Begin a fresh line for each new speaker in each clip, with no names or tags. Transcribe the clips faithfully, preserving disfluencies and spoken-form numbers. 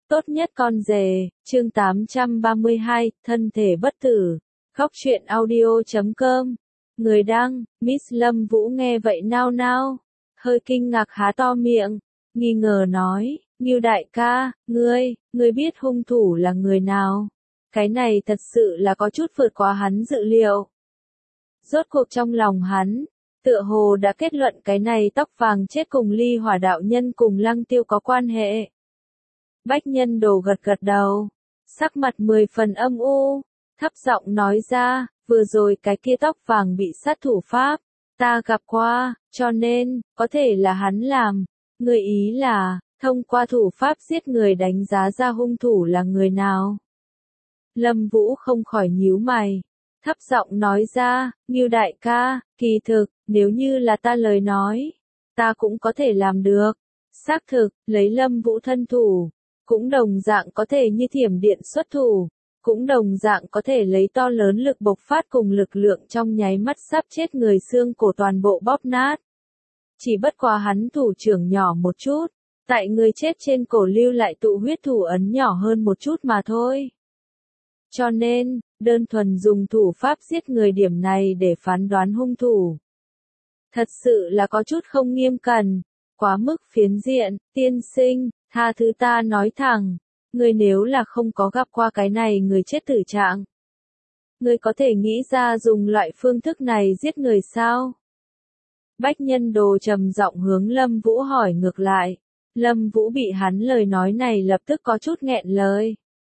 Tốt nhất con rể, chương tám trăm ba mươi hai, thân thể bất tử. Góc truyện audio chấm com. Người đăng, Miss Lâm Vũ nghe vậy nao nao, hơi kinh ngạc há to miệng, nghi ngờ nói, Ngưu đại ca, ngươi, ngươi biết hung thủ là người nào? Cái này thật sự là có chút vượt quá hắn dự liệu. Rốt cuộc trong lòng hắn, tựa hồ đã kết luận cái này tóc vàng chết cùng Ly Hỏa đạo nhân cùng Lăng Tiêu có quan hệ. Bách Nhân Đồ gật gật đầu, sắc mặt mười phần âm u, thấp giọng nói ra, vừa rồi cái kia tóc vàng bị sát thủ Pháp, ta gặp qua, cho nên, có thể là hắn làm. Người ý là, thông qua thủ pháp giết người đánh giá ra hung thủ là người nào. Lâm Vũ không khỏi nhíu mày, thấp giọng nói ra, Ngưu đại ca, kỳ thực, nếu như là ta lời nói, ta cũng có thể làm được. Xác thực, lấy Lâm Vũ thân thủ, cũng đồng dạng có thể như thiểm điện xuất thủ, cũng đồng dạng có thể lấy to lớn lực bộc phát cùng lực lượng trong nháy mắt sắp chết người xương cổ toàn bộ bóp nát. Chỉ bất quá hắn thủ trưởng nhỏ một chút, tại người chết trên cổ lưu lại tụ huyết thủ ấn nhỏ hơn một chút mà thôi. Cho nên, đơn thuần dùng thủ pháp giết người điểm này để phán đoán hung thủ. Thật sự là có chút không nghiêm cẩn, quá mức phiến diện, tiên sinh, tha thứ ta nói thẳng, ngươi nếu là không có gặp qua cái này người chết tử trạng. Ngươi có thể nghĩ ra dùng loại phương thức này giết người sao? Bách Nhân Đồ trầm giọng hướng Lâm Vũ hỏi ngược lại. Lâm Vũ bị hắn lời nói này lập tức có chút nghẹn lời.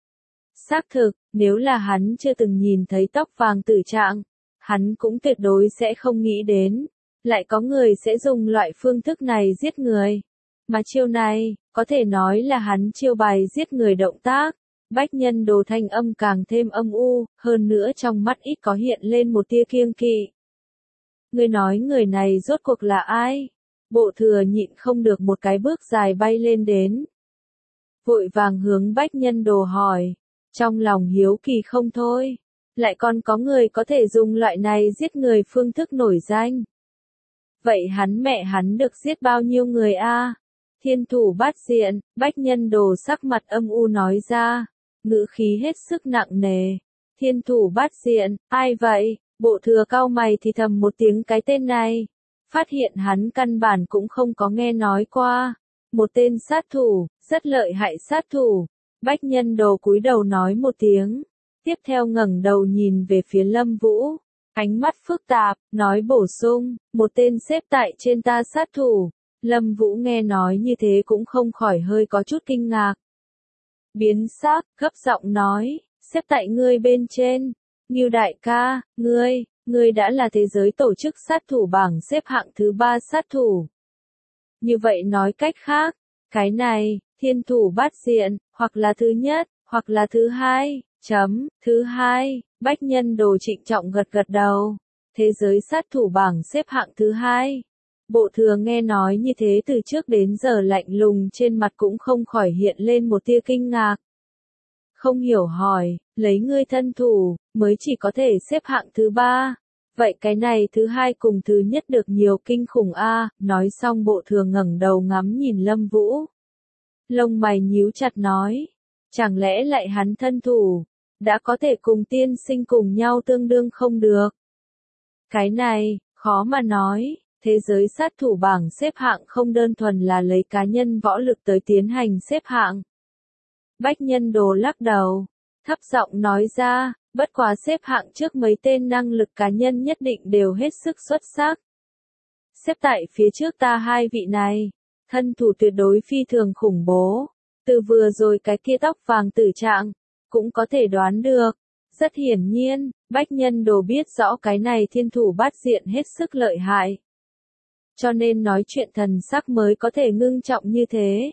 Xác thực, nếu là hắn chưa từng nhìn thấy tóc vàng tử trạng, hắn cũng tuyệt đối sẽ không nghĩ đến, lại có người sẽ dùng loại phương thức này giết người. Mà chiêu này, có thể nói là hắn chiêu bài giết người động tác. Bách Nhân Đồ thanh âm càng thêm âm u, hơn nữa trong mắt ít có hiện lên một tia kiêng kỵ. Ngươi nói người này rốt cuộc là ai? Bộ thừa nhịn không được một cái bước dài bay lên đến. Vội vàng hướng Bách Nhân Đồ hỏi, trong lòng hiếu kỳ không thôi, lại còn có người có thể dùng loại này giết người phương thức nổi danh. Vậy hắn mẹ hắn được giết bao nhiêu người a? Thiên thủ bát diện, Bách Nhân Đồ sắc mặt âm u nói ra, ngữ khí hết sức nặng nề. Thiên thủ bát diện, ai vậy? Bộ thừa cau mày thì thầm một tiếng cái tên này. Phát hiện hắn căn bản cũng không có nghe nói qua. Một tên sát thủ, rất lợi hại sát thủ. Bách Nhân Đồ cúi đầu nói một tiếng. Tiếp theo ngẩng đầu nhìn về phía Lâm Vũ. Ánh mắt phức tạp, nói bổ sung, một tên xếp tại trên ta sát thủ. Lâm Vũ nghe nói như thế cũng không khỏi hơi có chút kinh ngạc. Biến sắc, gấp giọng nói, xếp tại ngươi bên trên. Ngưu đại ca, ngươi, ngươi đã là thế giới tổ chức sát thủ bảng xếp hạng thứ ba sát thủ. Như vậy nói cách khác, cái này, thiên thủ bát diện, hoặc là thứ nhất, hoặc là thứ hai, chấm, thứ hai, Bách Nhân Đồ trịnh trọng gật gật đầu. Thế giới sát thủ bảng xếp hạng thứ hai. Bộ thừa nghe nói như thế từ trước đến giờ lạnh lùng trên mặt cũng không khỏi hiện lên một tia kinh ngạc. Không hiểu hỏi, lấy ngươi thân thủ, mới chỉ có thể xếp hạng thứ ba. Vậy cái này thứ hai cùng thứ nhất được nhiều kinh khủng a. Nói xong bộ thừa ngẩng đầu ngắm nhìn Lâm Vũ. Lông mày nhíu chặt nói, chẳng lẽ lại hắn thân thủ, đã có thể cùng tiên sinh cùng nhau tương đương không được. Cái này, khó mà nói, thế giới sát thủ bảng xếp hạng không đơn thuần là lấy cá nhân võ lực tới tiến hành xếp hạng. Bách Nhân Đồ lắc đầu, thấp giọng nói ra, bất quá xếp hạng trước mấy tên năng lực cá nhân nhất định đều hết sức xuất sắc. Xếp tại phía trước ta hai vị này, thân thủ tuyệt đối phi thường khủng bố, từ vừa rồi cái kia tóc vàng tử trạng, cũng có thể đoán được. Rất hiển nhiên, Bách Nhân Đồ biết rõ cái này thiên thủ bát diện hết sức lợi hại. Cho nên nói chuyện thần sắc mới có thể ngưng trọng như thế.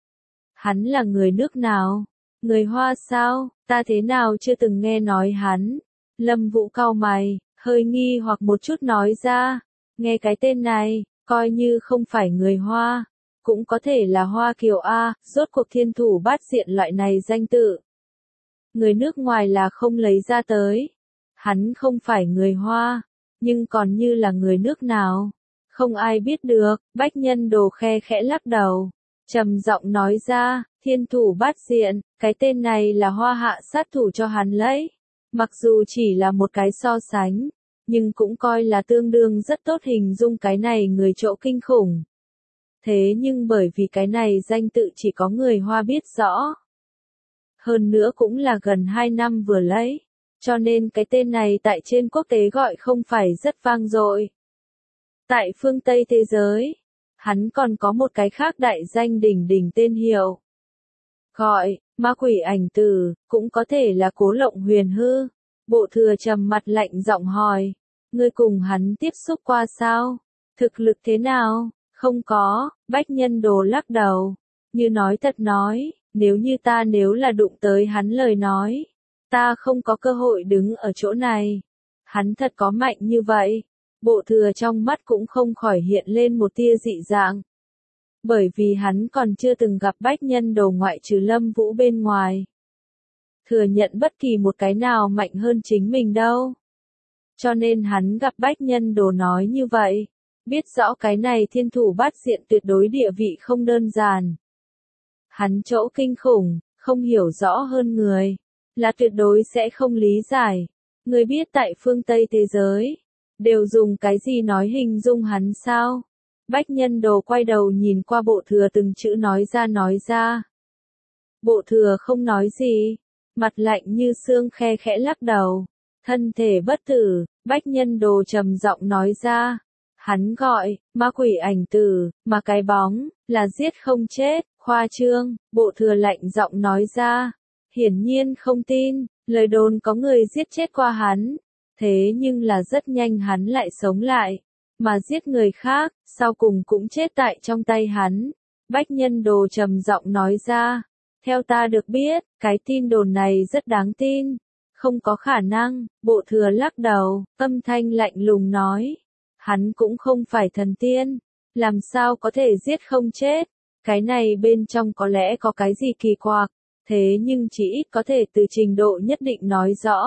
Hắn là người nước nào? Người Hoa sao? Ta thế nào chưa từng nghe nói hắn? Lâm Vũ cau mày, hơi nghi hoặc một chút nói ra. Nghe cái tên này, coi như không phải người Hoa, cũng có thể là Hoa Kiều A, rốt cuộc thiên thủ bát diện loại này danh tự. Người nước ngoài là không lấy ra tới. Hắn không phải người Hoa, nhưng còn như là người nước nào? Không ai biết được. Bách Nhân Đồ khe khẽ lắc đầu, trầm giọng nói ra, Thiên thủ bát diện, cái tên này là Hoa Hạ sát thủ cho hắn lấy. Mặc dù chỉ là một cái so sánh, nhưng cũng coi là tương đương rất tốt hình dung cái này người chỗ kinh khủng. Thế nhưng bởi vì cái này danh tự chỉ có người Hoa biết rõ. Hơn nữa cũng là gần hai năm vừa lấy, cho nên cái tên này tại trên quốc tế gọi không phải rất vang dội. Tại phương Tây thế giới, hắn còn có một cái khác đại danh đỉnh đỉnh tên hiệu. Gọi, ma quỷ ảnh tử, cũng có thể là Cố Lộng Huyền hư. Bộ thừa trầm mặt lạnh giọng hỏi, ngươi cùng hắn tiếp xúc qua sao? Thực lực thế nào? Không có, Bách Nhân Đồ lắc đầu. Như nói thật nói, nếu như ta nếu là đụng tới hắn lời nói, ta không có cơ hội đứng ở chỗ này. Hắn thật có mạnh như vậy. Bộ thừa trong mắt cũng không khỏi hiện lên một tia dị dạng. Bởi vì hắn còn chưa từng gặp Bách Nhân Đồ ngoại trừ Lâm Vũ bên ngoài. Thừa nhận bất kỳ một cái nào mạnh hơn chính mình đâu. Cho nên hắn gặp Bách Nhân Đồ nói như vậy. Biết rõ cái này thiên thủ bát diện tuyệt đối địa vị không đơn giản. Hắn chỗ kinh khủng, không hiểu rõ hơn người, là tuyệt đối sẽ không lý giải. Người biết tại phương Tây thế giới, đều dùng cái gì nói hình dung hắn sao? Bách Nhân Đồ quay đầu nhìn qua bộ thừa từng chữ nói ra nói ra. Bộ thừa không nói gì, mặt lạnh như xương khe khẽ lắc đầu. Thân thể bất tử, Bách Nhân Đồ trầm giọng nói ra. Hắn gọi, ma quỷ ảnh tử, mà cái bóng, là giết không chết, khoa trương, bộ thừa lạnh giọng nói ra. Hiển nhiên không tin, lời đồn có người giết chết qua hắn. Thế nhưng là rất nhanh hắn lại sống lại, mà giết người khác, sau cùng cũng chết tại trong tay hắn. Bách Nhân Đồ trầm giọng nói ra. Theo ta được biết, cái tin đồn này rất đáng tin. Không có khả năng, bộ thừa lắc đầu, âm thanh lạnh lùng nói. Hắn cũng không phải thần tiên, làm sao có thể giết không chết. Cái này bên trong có lẽ có cái gì kỳ quặc, thế nhưng chỉ ít có thể từ trình độ nhất định nói rõ.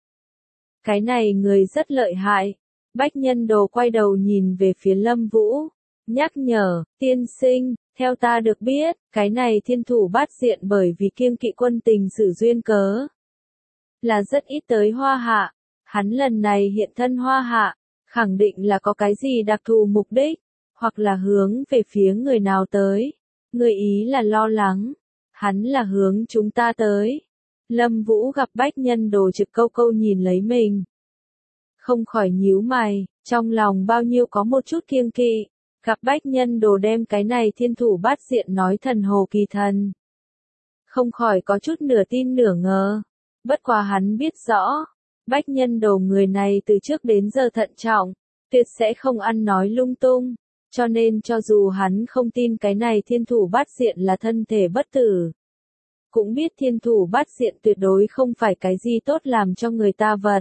Cái này người rất lợi hại. Bách Nhân Đồ quay đầu nhìn về phía Lâm Vũ, nhắc nhở, tiên sinh, theo ta được biết, cái này thiên thủ bát diện bởi vì kiêng kỵ quân tình sử duyên cớ. Là rất ít tới Hoa Hạ, hắn lần này hiện thân Hoa Hạ, khẳng định là có cái gì đặc thù mục đích, hoặc là hướng về phía người nào tới. Người ý là lo lắng, hắn là hướng chúng ta tới. Lâm Vũ gặp Bách Nhân Đồ trực câu câu nhìn lấy mình. Không khỏi nhíu mày, trong lòng bao nhiêu có một chút kiêng kỵ. Gặp Bách Nhân Đồ đem cái này thiên thủ bát diện nói thần hồ kỳ thần. Không khỏi có chút nửa tin nửa ngờ. Bất quá hắn biết rõ, Bách Nhân Đồ người này từ trước đến giờ thận trọng, tuyệt sẽ không ăn nói lung tung. Cho nên cho dù hắn không tin cái này thiên thủ bát diện là thân thể bất tử, cũng biết thiên thủ bát diện tuyệt đối không phải cái gì tốt làm cho người ta vật.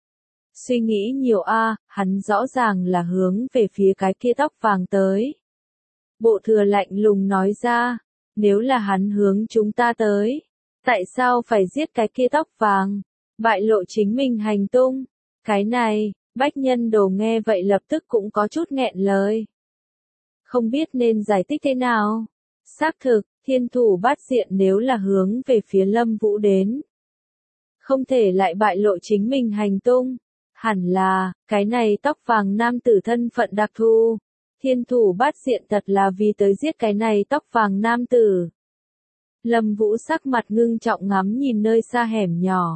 Suy nghĩ nhiều a, hắn rõ ràng là hướng về phía cái kia tóc vàng tới. Bộ thừa lạnh lùng nói ra, nếu là hắn hướng chúng ta tới, tại sao phải giết cái kia tóc vàng, bại lộ chính mình hành tung? Cái này, Bách Nhân Đồ nghe vậy lập tức cũng có chút nghẹn lời. Không biết nên giải thích thế nào. Xác thực, thiên thủ bát diện nếu là hướng về phía Lâm Vũ đến, không thể lại bại lộ chính mình hành tung. Hẳn là, cái này tóc vàng nam tử thân phận đặc thù. Thiên thủ bát diện thật là vì tới giết cái này tóc vàng nam tử. Lâm Vũ sắc mặt ngưng trọng ngắm nhìn nơi xa hẻm nhỏ.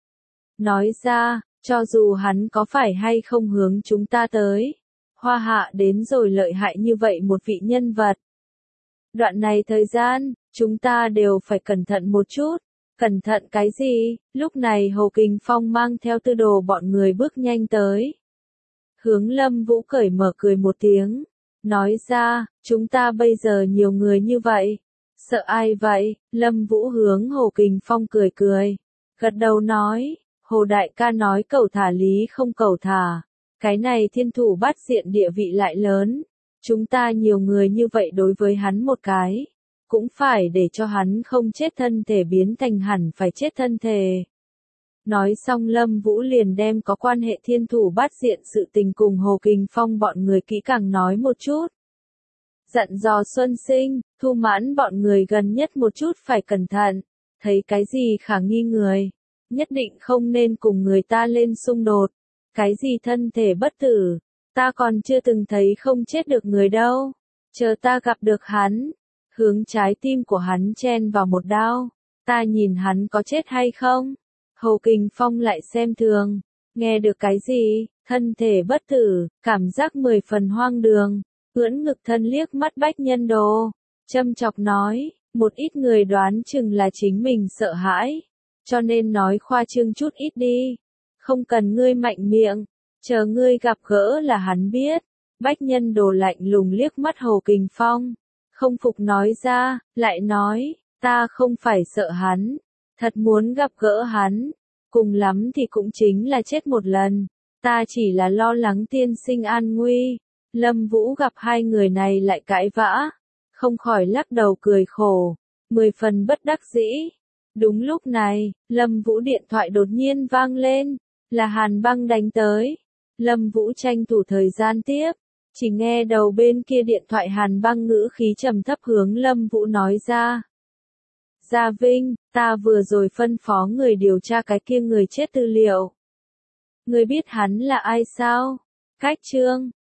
Nói ra, cho dù hắn có phải hay không hướng chúng ta tới, Hoa Hạ đến rồi lợi hại như vậy một vị nhân vật. Đoạn này thời gian, chúng ta đều phải cẩn thận một chút. Cẩn thận cái gì? Lúc này Hồ Kình Phong mang theo Tư Đồ bọn người bước nhanh tới. Hướng Lâm Vũ cởi mở cười một tiếng. Nói ra, chúng ta bây giờ nhiều người như vậy. Sợ ai vậy? Lâm Vũ hướng Hồ Kình Phong cười cười. Gật đầu nói, Hồ Đại ca nói cẩu thả lý không cẩu thả. Cái này thiên thủ bát diện địa vị lại lớn. Chúng ta nhiều người như vậy đối với hắn một cái. Cũng phải để cho hắn không chết thân thể biến thành hẳn phải chết thân thể. Nói xong Lâm Vũ liền đem có quan hệ thiên thủ bát diện sự tình cùng Hồ Kình Phong bọn người kỹ càng nói một chút. Dặn dò Xuân Sinh, Thu Mãn bọn người gần nhất một chút phải cẩn thận, thấy cái gì khả nghi người, nhất định không nên cùng người ta lên xung đột. Cái gì thân thể bất tử, ta còn chưa từng thấy không chết được người đâu. Chờ ta gặp được hắn, hướng trái tim của hắn chen vào một đao, ta nhìn hắn có chết hay không. Hồ Kình Phong lại xem thường, nghe được cái gì, thân thể bất tử, cảm giác mười phần hoang đường, ưỡn ngực thân liếc mắt Bách Nhân Đồ, châm chọc nói, một ít người đoán chừng là chính mình sợ hãi, cho nên nói khoa trương chút ít đi, không cần ngươi mạnh miệng, chờ ngươi gặp gỡ là hắn biết. Bách Nhân Đồ lạnh lùng liếc mắt Hồ Kình Phong, không phục nói ra, lại nói, ta không phải sợ hắn, thật muốn gặp gỡ hắn, cùng lắm thì cũng chính là chết một lần, ta chỉ là lo lắng tiên sinh an nguy. Lâm Vũ gặp hai người này lại cãi vã, không khỏi lắc đầu cười khổ, mười phần bất đắc dĩ. Đúng lúc này, Lâm Vũ điện thoại đột nhiên vang lên, là Hàn Băng đánh tới. Lâm Vũ tranh thủ thời gian tiếp, chỉ nghe đầu bên kia điện thoại Hàn Băng ngữ khí trầm thấp hướng Lâm Vũ nói ra. Gia Vinh, ta vừa rồi phân phó người điều tra cái kia người chết tư liệu. Người biết hắn là ai sao? Cách Trương,